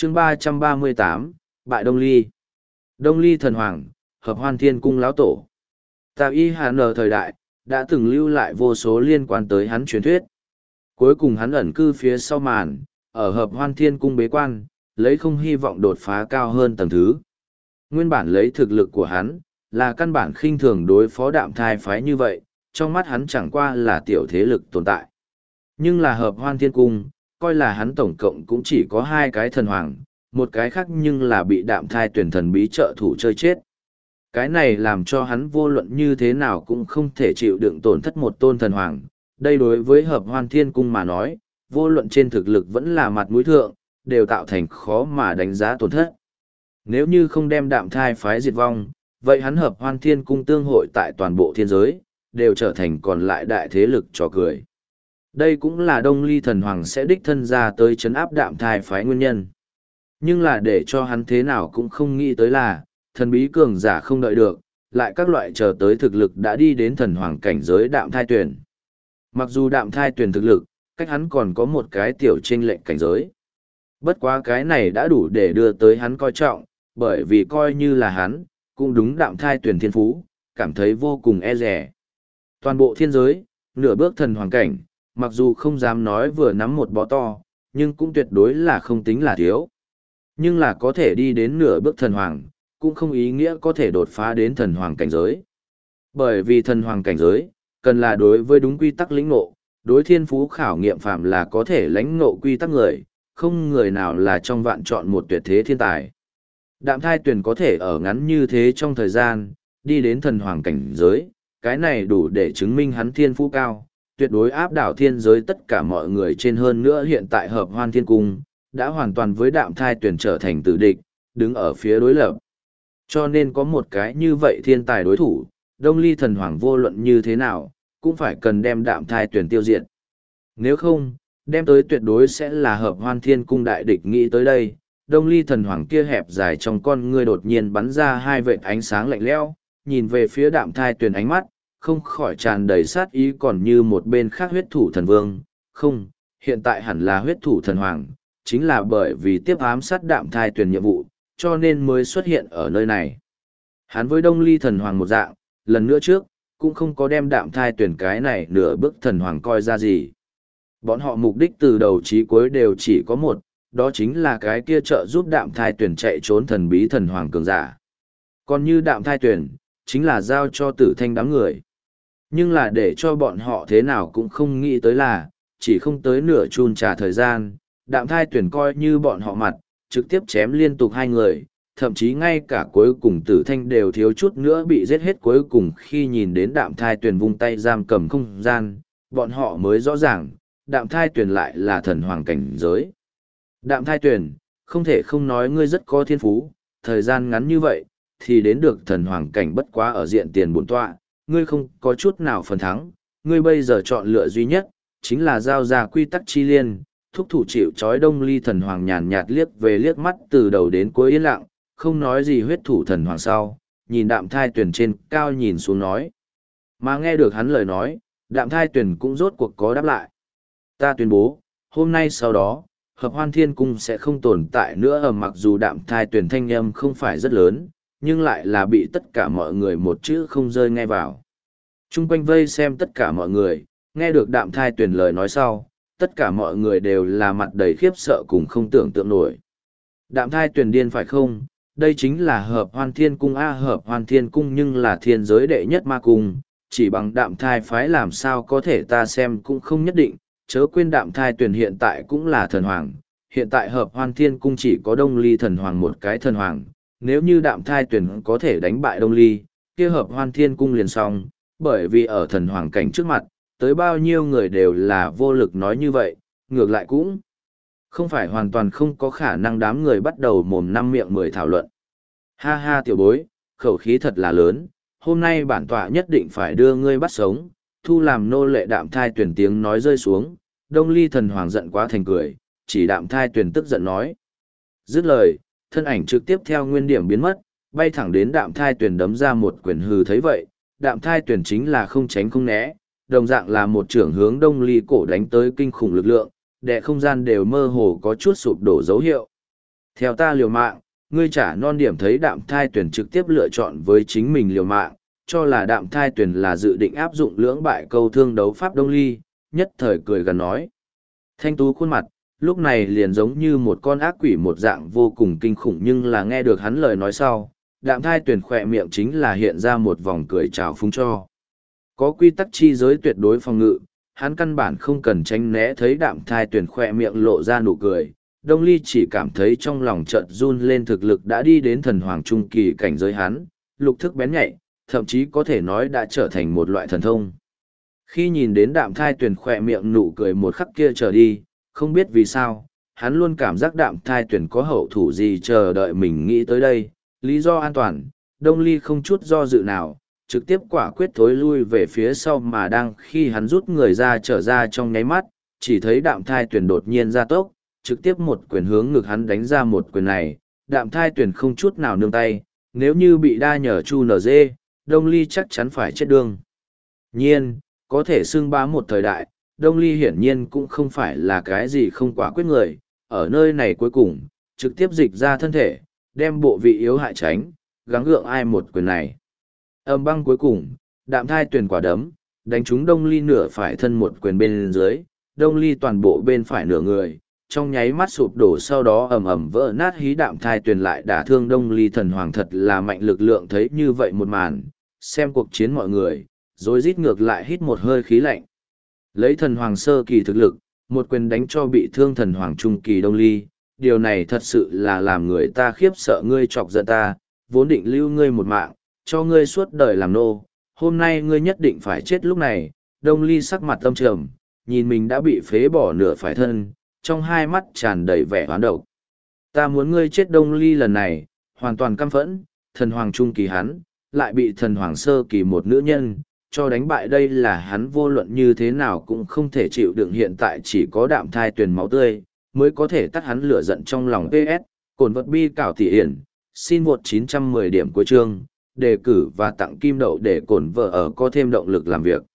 chương 338, Bại Đông Ly. Đông Ly thần hoàng, hợp hoan thiên cung lão tổ. Tại Y Hà Nờ thời đại, đã từng lưu lại vô số liên quan tới hắn truyền thuyết. Cuối cùng hắn ẩn cư phía sau màn, ở hợp hoan thiên cung bế quan, lấy không hy vọng đột phá cao hơn tầng thứ. Nguyên bản lấy thực lực của hắn, là căn bản khinh thường đối phó đạm thai phái như vậy, trong mắt hắn chẳng qua là tiểu thế lực tồn tại. Nhưng là hợp hoan thiên cung, coi là hắn tổng cộng cũng chỉ có hai cái thần hoàng, một cái khác nhưng là bị đạm thai tuyển thần bí trợ thủ chơi chết. Cái này làm cho hắn vô luận như thế nào cũng không thể chịu đựng tổn thất một tôn thần hoàng. Đây đối với hợp hoan thiên cung mà nói, vô luận trên thực lực vẫn là mặt mũi thượng, đều tạo thành khó mà đánh giá tổn thất. Nếu như không đem đạm thai phái diệt vong, vậy hắn hợp hoan thiên cung tương hội tại toàn bộ thiên giới, đều trở thành còn lại đại thế lực trò cười. Đây cũng là Đông Ly thần hoàng sẽ đích thân ra tới chấn áp đạm thai phái nguyên nhân. Nhưng là để cho hắn thế nào cũng không nghĩ tới là, thần bí cường giả không đợi được, lại các loại chờ tới thực lực đã đi đến thần hoàng cảnh giới đạm thai tuyển. Mặc dù đạm thai tuyển thực lực, cách hắn còn có một cái tiểu chênh lệnh cảnh giới. Bất quá cái này đã đủ để đưa tới hắn coi trọng, bởi vì coi như là hắn, cũng đúng đạm thai tuyển thiên phú, cảm thấy vô cùng e rẻ. Toàn bộ thiên giới, nửa bước thần hoàng cảnh, mặc dù không dám nói vừa nắm một bọ to, nhưng cũng tuyệt đối là không tính là thiếu. Nhưng là có thể đi đến nửa bước thần hoàng, cũng không ý nghĩa có thể đột phá đến thần hoàng cảnh giới. Bởi vì thần hoàng cảnh giới, cần là đối với đúng quy tắc lĩnh ngộ, đối thiên phú khảo nghiệm phạm là có thể lãnh ngộ quy tắc người, không người nào là trong vạn chọn một tuyệt thế thiên tài. Đạm thai tuyển có thể ở ngắn như thế trong thời gian, đi đến thần hoàng cảnh giới, cái này đủ để chứng minh hắn thiên phú cao, tuyệt đối áp đảo thiên giới tất cả mọi người trên hơn nữa hiện tại hợp hoan thiên cung, đã hoàn toàn với đạm thai tuyển trở thành tử địch, đứng ở phía đối lập. Cho nên có một cái như vậy thiên tài đối thủ, Đông Ly thần hoàng vô luận như thế nào, cũng phải cần đem đạm thai tuyển tiêu diệt. Nếu không, đem tới tuyệt đối sẽ là hợp hoan thiên cung đại địch. Nghĩ tới đây, Đông Ly thần hoàng kia hẹp dài trong con ngươi đột nhiên bắn ra hai vệt ánh sáng lạnh lẽo, nhìn về phía đạm thai tuyển ánh mắt, không khỏi tràn đầy sát ý, còn như một bên khác huyết thủ thần vương. Không, hiện tại hẳn là huyết thủ thần hoàng, chính là bởi vì tiếp ám sát đạm thai tuyển nhiệm vụ, cho nên mới xuất hiện ở nơi này. Hắn với Đông Ly thần hoàng một dạng, lần nữa trước, cũng không có đem đạm thai tuyển cái này nửa bước thần hoàng coi ra gì. Bọn họ mục đích từ đầu chí cuối đều chỉ có một, đó chính là cái kia trợ giúp đạm thai tuyển chạy trốn thần bí thần hoàng cường giả. Còn như đạm thai tuyển, chính là giao cho tử thanh đám người. Nhưng là để cho bọn họ thế nào cũng không nghĩ tới là, chỉ không tới nửa chun trà thời gian, đạm thai tuyển coi như bọn họ mặt, trực tiếp chém liên tục hai người, thậm chí ngay cả cuối cùng tử thanh đều thiếu chút nữa bị giết hết. Cuối cùng khi nhìn đến đạm thai tuyển vung tay giam cầm không gian, bọn họ mới rõ ràng, đạm thai tuyển lại là thần hoàng cảnh giới. Đạm thai tuyển, không thể không nói ngươi rất có thiên phú, thời gian ngắn như vậy, thì đến được thần hoàng cảnh bất quá ở diện tiền bổn tọa, ngươi không có chút nào phần thắng, ngươi bây giờ chọn lựa duy nhất, chính là giao ra quy tắc chi liên, thúc thủ chịu trói. Đông Ly thần hoàng nhàn nhạt liếc về liếc mắt từ đầu đến cuối yên lặng, không nói gì. Huyết thủ thần hoàng sau, nhìn đạm thai tuyển trên cao nhìn xuống nói. Mà nghe được hắn lời nói, đạm thai tuyển cũng rốt cuộc có đáp lại. Ta tuyên bố, hôm nay sau đó, hợp hoan thiên cung sẽ không tồn tại nữa. Mặc dù đạm thai tuyển thanh âm không phải rất lớn, nhưng lại là bị tất cả mọi người một chữ không rơi nghe vào. Trung quanh vây xem tất cả mọi người, nghe được đạm thai tuyển lời nói sau, tất cả mọi người đều là mặt đầy khiếp sợ cùng không tưởng tượng nổi. Đạm thai tuyển điên phải không? Đây chính là hợp hoan thiên cung a. Hợp hoan thiên cung nhưng là thiên giới đệ nhất ma cung, chỉ bằng đạm thai phái làm sao có thể, ta xem cũng không nhất định. Chớ quên đạm thai tuyển hiện tại cũng là thần hoàng, hiện tại hợp hoan thiên cung chỉ có Đông Ly thần hoàng một cái thần hoàng. Nếu như đạm thai tuyển có thể đánh bại Đông Ly, kia hợp hoan thiên cung liền xong, bởi vì ở thần hoàng cảnh trước mặt, tới bao nhiêu người đều là vô lực. Nói như vậy, ngược lại cũng không phải hoàn toàn không có khả năng. Đám người bắt đầu mồm năm miệng mười thảo luận. Ha ha tiểu bối, khẩu khí thật là lớn, hôm nay bản tọa nhất định phải đưa ngươi bắt sống, thu làm nô lệ. Đạm thai tuyển tiếng nói rơi xuống, Đông Ly thần hoàng giận quá thành cười, chỉ đạm thai tuyển tức giận nói. Dứt lời, thân ảnh trực tiếp theo nguyên điểm biến mất, bay thẳng đến đạm thai tuyển đấm ra một quyền. Hừ, thấy vậy, đạm thai tuyển chính là không tránh không né, đồng dạng là một trưởng hướng Đông Ly cổ đánh tới kinh khủng lực lượng, đè không gian đều mơ hồ có chút sụp đổ dấu hiệu. Theo ta liều mạng, ngươi trả non điểm thấy đạm thai tuyển trực tiếp lựa chọn với chính mình liều mạng, cho là đạm thai tuyển là dự định áp dụng lưỡng bại câu thương đấu pháp Đông Ly, nhất thời cười gần nói. Thanh tú khuôn mặt, lúc này liền giống như một con ác quỷ một dạng vô cùng kinh khủng, nhưng là nghe được hắn lời nói sau, đạm thai tuyển khỏe miệng chính là hiện ra một vòng cười trào phúng cho. Có quy tắc chi giới tuyệt đối phòng ngự, hắn căn bản không cần tránh né thấy đạm thai tuyển khỏe miệng lộ ra nụ cười. Đông Ly chỉ cảm thấy trong lòng chợt run lên, thực lực đã đi đến thần hoàng trung kỳ cảnh giới hắn, lục thức bén nhạy, thậm chí có thể nói đã trở thành một loại thần thông. Khi nhìn đến đạm thai tuyển khỏe miệng nụ cười một khắc kia trở đi, không biết vì sao, hắn luôn cảm giác đạm thai tuyển có hậu thủ gì chờ đợi mình. Nghĩ tới đây, lý do an toàn, Đông Ly không chút do dự nào, trực tiếp quả quyết thối lui về phía sau, mà đang khi hắn rút người ra trở ra trong nháy mắt, chỉ thấy đạm thai tuyển đột nhiên ra tốc, trực tiếp một quyền hướng ngực hắn đánh ra. Một quyền này, đạm thai tuyển không chút nào nương tay, nếu như bị đa nhờ chu nở dê, Đông Ly chắc chắn phải chết đương nhiên, có thể xưng bá một thời đại. Đông Ly hiển nhiên cũng không phải là cái gì không quả quyết người, ở nơi này cuối cùng, trực tiếp dịch ra thân thể, đem bộ vị yếu hại tránh, gắng gượng ai một quyền này. Âm băng cuối cùng, đạm thai tuyển quả đấm, đánh trúng Đông Ly nửa phải thân một quyền bên dưới, Đông Ly toàn bộ bên phải nửa người, trong nháy mắt sụp đổ, sau đó ầm ầm vỡ nát. Hí đạm thai tuyển lại đả thương Đông Ly thần hoàng, thật là mạnh lực lượng. Thấy như vậy một màn, xem cuộc chiến mọi người, rồi rít ngược lại hít một hơi khí lạnh. Lấy thần hoàng sơ kỳ thực lực, một quyền đánh cho bị thương thần hoàng trung kỳ Đông Ly, điều này thật sự là làm người ta khiếp sợ. Ngươi chọc giận ta, vốn định lưu ngươi một mạng, cho ngươi suốt đời làm nô, hôm nay ngươi nhất định phải chết. Lúc này, Đông Ly sắc mặt âm trầm, nhìn mình đã bị phế bỏ nửa phải thân, trong hai mắt tràn đầy vẻ hoán độc. Ta muốn ngươi chết. Đông Ly lần này, hoàn toàn căm phẫn, thần hoàng trung kỳ hắn, lại bị thần hoàng sơ kỳ một nữ nhân, cho đánh bại. Đây là hắn vô luận như thế nào cũng không thể chịu đựng. Hiện tại chỉ có đạm thai tuyển máu tươi, mới có thể tắt hắn lửa giận trong lòng. PS, cồn vật bi cảo thị hiển, xin vượt 910 điểm cuối chương, đề cử và tặng kim đậu để cồn vợ ở có thêm động lực làm việc.